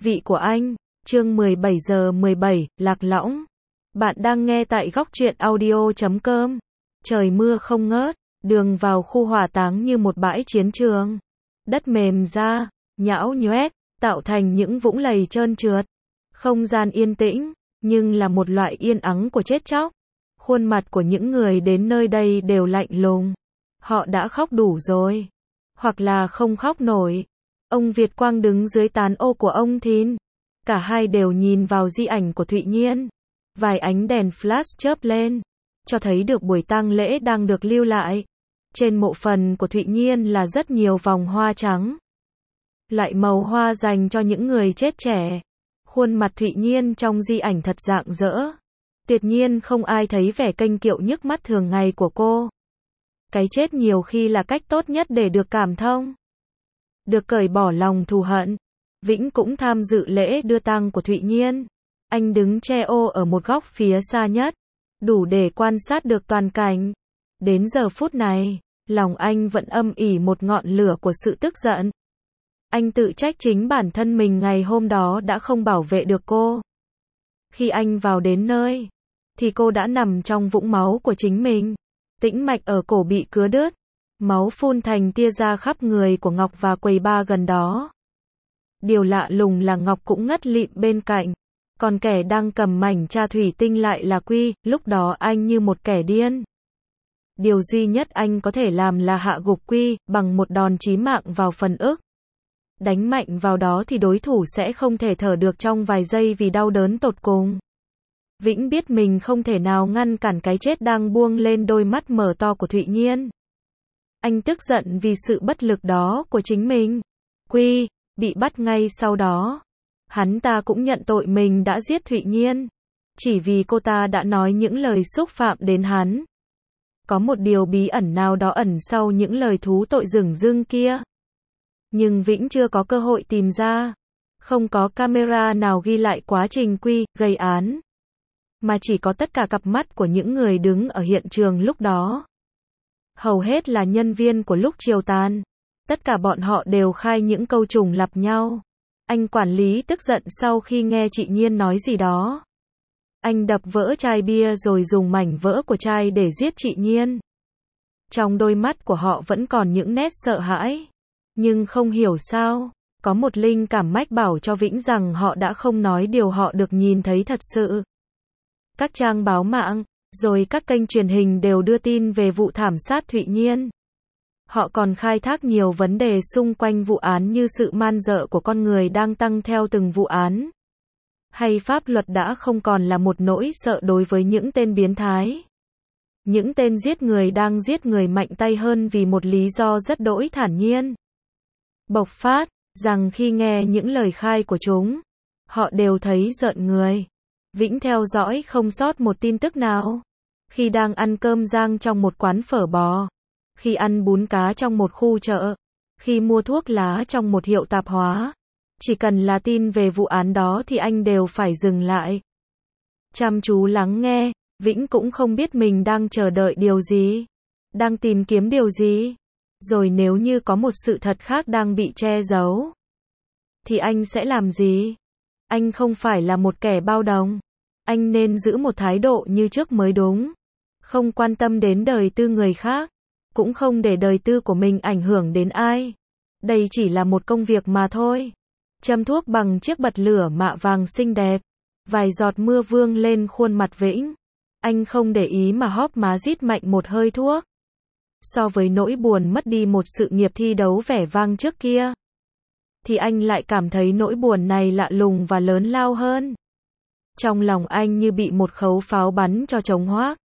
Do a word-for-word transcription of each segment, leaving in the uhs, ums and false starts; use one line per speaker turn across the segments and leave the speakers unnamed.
vị của anh, chương mười bảy giờ mười bảy, Lạc Lõng. Bạn đang nghe tại góc truyện audio chấm com. Trời mưa không ngớt, đường vào khu hỏa táng như một bãi chiến trường. Đất mềm ra, nhão nhoét, tạo thành những vũng lầy trơn trượt. Không gian yên tĩnh, nhưng là một loại yên ắng của chết chóc. Khuôn mặt của những người đến nơi đây đều lạnh lùng. Họ đã khóc đủ rồi. Hoặc là không khóc nổi. Ông Việt Quang đứng dưới tán ô của ông Thìn. Cả hai đều nhìn vào di ảnh của Thụy Nhiên. Vài ánh đèn flash chớp lên, cho thấy được buổi tang lễ đang được lưu lại. Trên mộ phần của Thụy Nhiên là rất nhiều vòng hoa trắng. Loại màu hoa dành cho những người chết trẻ. Khuôn mặt Thụy Nhiên trong di ảnh thật rạng rỡ. Tuyệt nhiên không ai thấy vẻ kênh kiệu nhức mắt thường ngày của cô. Cái chết nhiều khi là cách tốt nhất để được cảm thông. Được cởi bỏ lòng thù hận. Vĩnh cũng tham dự lễ đưa tang của Thụy Nhiên. Anh đứng che ô ở một góc phía xa nhất, đủ để quan sát được toàn cảnh. Đến giờ phút này, lòng anh vẫn âm ỉ một ngọn lửa của sự tức giận. Anh tự trách chính bản thân mình ngày hôm đó đã không bảo vệ được cô. Khi anh vào đến nơi, thì cô đã nằm trong vũng máu của chính mình. Tĩnh mạch ở cổ bị cứa đứt, máu phun thành tia ra khắp người của Ngọc và quầy bar gần đó. Điều lạ lùng là Ngọc cũng ngất lịm bên cạnh. Còn kẻ đang cầm mảnh trà thủy tinh lại là Quy, lúc đó anh như một kẻ điên. Điều duy nhất anh có thể làm là hạ gục Quy, bằng một đòn chí mạng vào phần ức. Đánh mạnh vào đó thì đối thủ sẽ không thể thở được trong vài giây vì đau đớn tột cùng. Vĩnh biết mình không thể nào ngăn cản cái chết đang buông lên đôi mắt mở to của Thụy Nhiên. Anh tức giận vì sự bất lực đó của chính mình. Quy bị bắt ngay sau đó. Hắn ta cũng nhận tội mình đã giết Thụy Nhiên. Chỉ vì cô ta đã nói những lời xúc phạm đến hắn. Có một điều bí ẩn nào đó ẩn sau những lời thú tội dửng dưng kia. Nhưng Vĩnh chưa có cơ hội tìm ra. Không có camera nào ghi lại quá trình Quy gây án. Mà chỉ có tất cả cặp mắt của những người đứng ở hiện trường lúc đó. Hầu hết là nhân viên của lúc chiều tàn. Tất cả bọn họ đều khai những câu trùng lặp nhau. Anh quản lý tức giận sau khi nghe chị Nhiên nói gì đó. Anh đập vỡ chai bia rồi dùng mảnh vỡ của chai để giết chị Nhiên. Trong đôi mắt của họ vẫn còn những nét sợ hãi. Nhưng không hiểu sao, có một linh cảm mách bảo cho Vĩnh rằng họ đã không nói điều họ được nhìn thấy thật sự. Các trang báo mạng, rồi các kênh truyền hình đều đưa tin về vụ thảm sát Thụy Nhiên. Họ còn khai thác nhiều vấn đề xung quanh vụ án như sự man dợ của con người đang tăng theo từng vụ án. Hay pháp luật đã không còn là một nỗi sợ đối với những tên biến thái. Những tên giết người đang giết người mạnh tay hơn vì một lý do rất đỗi thản nhiên. Bộc phát, rằng khi nghe những lời khai của chúng, họ đều thấy rợn người. Vĩnh theo dõi không sót một tin tức nào. Khi đang ăn cơm rang trong một quán phở bò. Khi ăn bún cá trong một khu chợ, khi mua thuốc lá trong một hiệu tạp hóa, chỉ cần là tin về vụ án đó thì anh đều phải dừng lại. Chăm chú lắng nghe, Vĩnh cũng không biết mình đang chờ đợi điều gì, đang tìm kiếm điều gì, rồi nếu như có một sự thật khác đang bị che giấu, thì anh sẽ làm gì? Anh không phải là một kẻ bao đồng, anh nên giữ một thái độ như trước mới đúng, không quan tâm đến đời tư người khác. Cũng không để đời tư của mình ảnh hưởng đến ai. Đây chỉ là một công việc mà thôi. Châm thuốc bằng chiếc bật lửa mạ vàng xinh đẹp. Vài giọt mưa vương lên khuôn mặt Vĩnh. Anh không để ý mà hóp má rít mạnh một hơi thuốc. So với nỗi buồn mất đi một sự nghiệp thi đấu vẻ vang trước kia, thì anh lại cảm thấy nỗi buồn này lạ lùng và lớn lao hơn. Trong lòng anh như bị một khẩu pháo bắn cho trống hoác.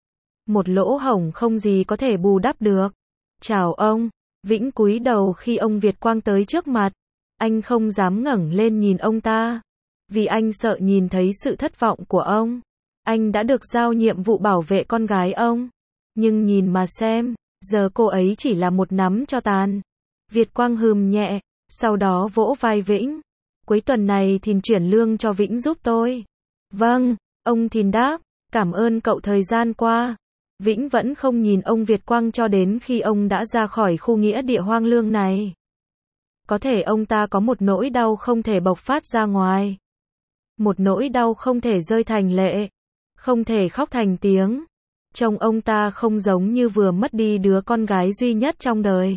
Một lỗ hổng không gì có thể bù đắp được. Chào ông. Vĩnh cúi đầu khi ông Việt Quang tới trước mặt. Anh không dám ngẩng lên nhìn ông ta. Vì anh sợ nhìn thấy sự thất vọng của ông. Anh đã được giao nhiệm vụ bảo vệ con gái ông. Nhưng nhìn mà xem, giờ cô ấy chỉ là một nắm tro tàn. Việt Quang hừm nhẹ, sau đó vỗ vai Vĩnh. Cuối tuần này Thìn chuyển lương cho Vĩnh giúp tôi. Vâng, ông Thìn đáp, cảm ơn cậu thời gian qua. Vĩnh vẫn không nhìn ông Việt Quang cho đến khi ông đã ra khỏi khu nghĩa địa hoang lương này. Có thể ông ta có một nỗi đau không thể bộc phát ra ngoài. Một nỗi đau không thể rơi thành lệ. Không thể khóc thành tiếng. Trông ông ta không giống như vừa mất đi đứa con gái duy nhất trong đời.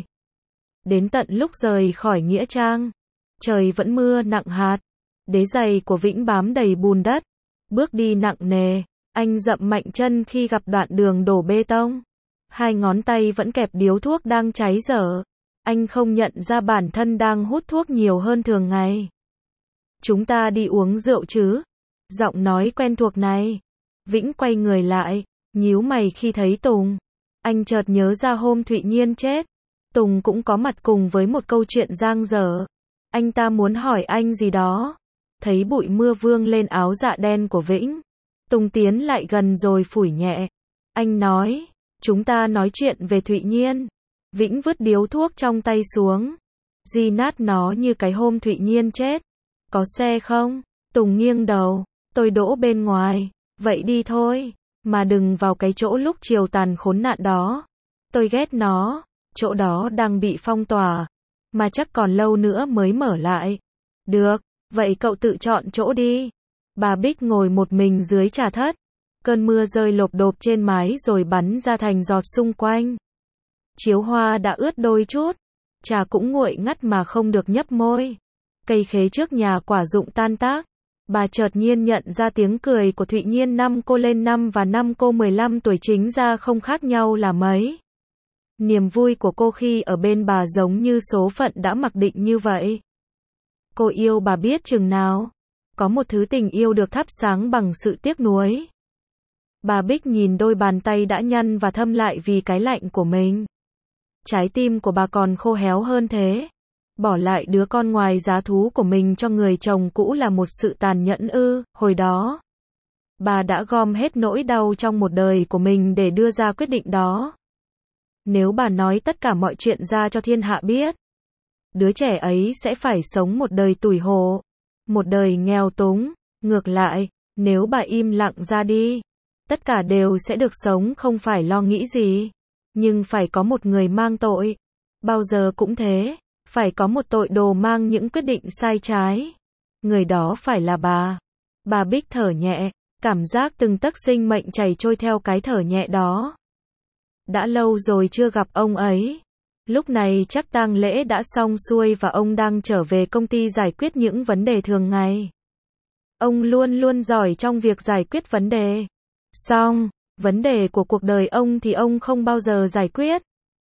Đến tận lúc rời khỏi nghĩa trang, trời vẫn mưa nặng hạt. Đế giày của Vĩnh bám đầy bùn đất. Bước đi nặng nề, anh dậm mạnh chân khi gặp đoạn đường đổ bê tông. Hai ngón tay vẫn kẹp điếu thuốc đang cháy dở. Anh không nhận ra bản thân đang hút thuốc nhiều hơn thường ngày. Chúng ta đi uống rượu chứ? Giọng nói quen thuộc này. Vĩnh quay người lại, nhíu mày khi thấy Tùng. Anh chợt nhớ ra hôm Thụy Nhiên chết. Tùng cũng có mặt cùng với một câu chuyện dang dở. Anh ta muốn hỏi anh gì đó. Thấy bụi mưa vương lên áo dạ đen của Vĩnh. Tùng tiến lại gần rồi phủi nhẹ. Anh nói, chúng ta nói chuyện về Thụy Nhiên. Vĩnh vứt điếu thuốc trong tay xuống. Di nát nó như cái hôm Thụy Nhiên chết. Có xe không? Tùng nghiêng đầu. Tôi đỗ bên ngoài. Vậy đi thôi. Mà đừng vào cái chỗ lúc chiều tàn khốn nạn đó. Tôi ghét nó. Chỗ đó đang bị phong tỏa. Mà chắc còn lâu nữa mới mở lại. Được. Vậy cậu tự chọn chỗ đi. Bà Bích ngồi một mình dưới trà thất. Cơn mưa rơi lộp độp trên mái rồi bắn ra thành giọt xung quanh. Chiếu hoa đã ướt đôi chút. Trà cũng nguội ngắt mà không được nhấp môi. Cây khế trước nhà quả rụng tan tác. Bà chợt nhiên nhận ra tiếng cười của Thụy Nhiên năm cô lên năm và năm cô mười lăm tuổi chính ra không khác nhau là mấy. Niềm vui của cô khi ở bên bà giống như số phận đã mặc định như vậy. Cô yêu bà biết chừng nào. Có một thứ tình yêu được thắp sáng bằng sự tiếc nuối. Bà Bích nhìn đôi bàn tay đã nhăn và thâm lại vì cái lạnh của mình. Trái tim của bà còn khô héo hơn thế. Bỏ lại đứa con ngoài giá thú của mình cho người chồng cũ là một sự tàn nhẫn ư. Hồi đó, bà đã gom hết nỗi đau trong một đời của mình để đưa ra quyết định đó. Nếu bà nói tất cả mọi chuyện ra cho thiên hạ biết, đứa trẻ ấy sẽ phải sống một đời tủi hổ, một đời nghèo túng. Ngược lại, nếu bà im lặng ra đi, tất cả đều sẽ được sống không phải lo nghĩ gì. Nhưng phải có một người mang tội. Bao giờ cũng thế. Phải có một tội đồ mang những quyết định sai trái. Người đó phải là bà. Bà Bích thở nhẹ. Cảm giác từng tấc sinh mệnh chảy trôi theo cái thở nhẹ đó. Đã lâu rồi chưa gặp ông ấy. Lúc này chắc tang lễ đã xong xuôi và ông đang trở về công ty giải quyết những vấn đề thường ngày. Ông luôn luôn giỏi trong việc giải quyết vấn đề. Xong, vấn đề của cuộc đời ông thì ông không bao giờ giải quyết.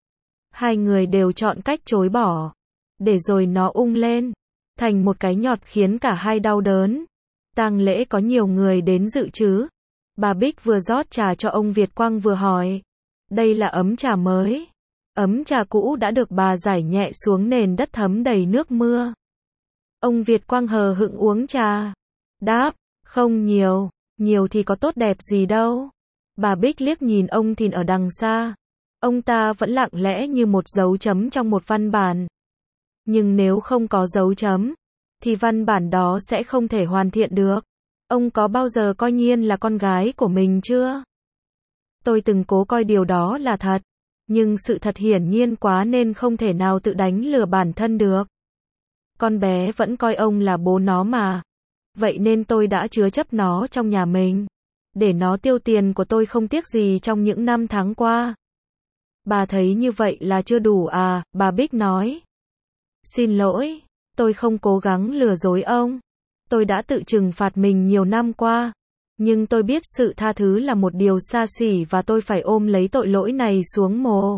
Hai người đều chọn cách chối bỏ. Để rồi nó ung lên. Thành một cái nhọt khiến cả hai đau đớn. Tang lễ có nhiều người đến dự chứ? Bà Bích vừa rót trà cho ông Việt Quang vừa hỏi. Đây là ấm trà mới. Ấm trà cũ đã được bà rải nhẹ xuống nền đất thấm đầy nước mưa. Ông Việt Quang hờ hững uống trà. Đáp, không nhiều. Nhiều thì có tốt đẹp gì đâu. Bà Bích liếc nhìn ông Thìn ở đằng xa. Ông ta vẫn lặng lẽ như một dấu chấm trong một văn bản. Nhưng nếu không có dấu chấm, thì văn bản đó sẽ không thể hoàn thiện được. Ông có bao giờ coi Nhiên là con gái của mình chưa? Tôi từng cố coi điều đó là thật. Nhưng sự thật hiển nhiên quá nên không thể nào tự đánh lừa bản thân được. Con bé vẫn coi ông là bố nó mà. Vậy nên tôi đã chứa chấp nó trong nhà mình. Để nó tiêu tiền của tôi không tiếc gì trong những năm tháng qua. Bà thấy như vậy là chưa đủ à? Bà Bích nói. Xin lỗi, tôi không cố gắng lừa dối ông. Tôi đã tự trừng phạt mình nhiều năm qua. Nhưng tôi biết sự tha thứ là một điều xa xỉ và tôi phải ôm lấy tội lỗi này xuống mồ.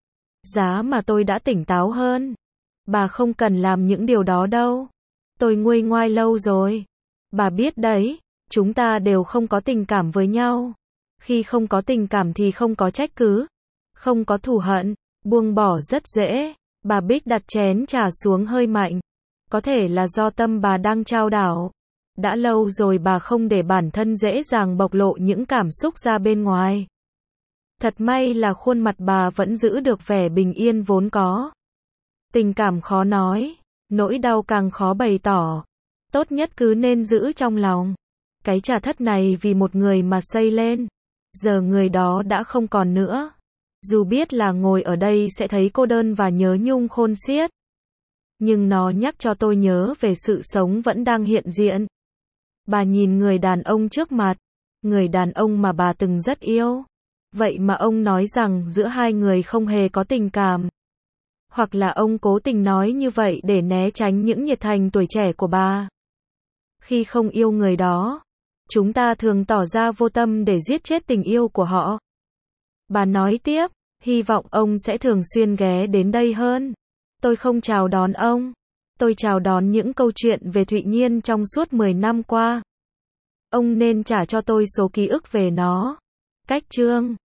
Giá mà tôi đã tỉnh táo hơn. Bà không cần làm những điều đó đâu. Tôi nguôi ngoai lâu rồi. Bà biết đấy, chúng ta đều không có tình cảm với nhau. Khi không có tình cảm thì không có trách cứ. Không có thù hận. Buông bỏ rất dễ. Bà Bích đặt chén trà xuống hơi mạnh. Có thể là do tâm bà đang chao đảo. Đã lâu rồi bà không để bản thân dễ dàng bộc lộ những cảm xúc ra bên ngoài. Thật may là khuôn mặt bà vẫn giữ được vẻ bình yên vốn có. Tình cảm khó nói, nỗi đau càng khó bày tỏ. Tốt nhất cứ nên giữ trong lòng. Cái trà thất này vì một người mà xây lên. Giờ người đó đã không còn nữa. Dù biết là ngồi ở đây sẽ thấy cô đơn và nhớ nhung khôn xiết. Nhưng nó nhắc cho tôi nhớ về sự sống vẫn đang hiện diện. Bà nhìn người đàn ông trước mặt, người đàn ông mà bà từng rất yêu. Vậy mà ông nói rằng giữa hai người không hề có tình cảm. Hoặc là ông cố tình nói như vậy để né tránh những nhiệt thành tuổi trẻ của bà. Khi không yêu người đó, chúng ta thường tỏ ra vô tâm để giết chết tình yêu của họ. Bà nói tiếp, hy vọng ông sẽ thường xuyên ghé đến đây hơn. Tôi không chào đón ông. Tôi chào đón những câu chuyện về Thụy Nhiên trong suốt mười năm qua. Ông nên trả cho tôi số ký ức về nó. Cách chương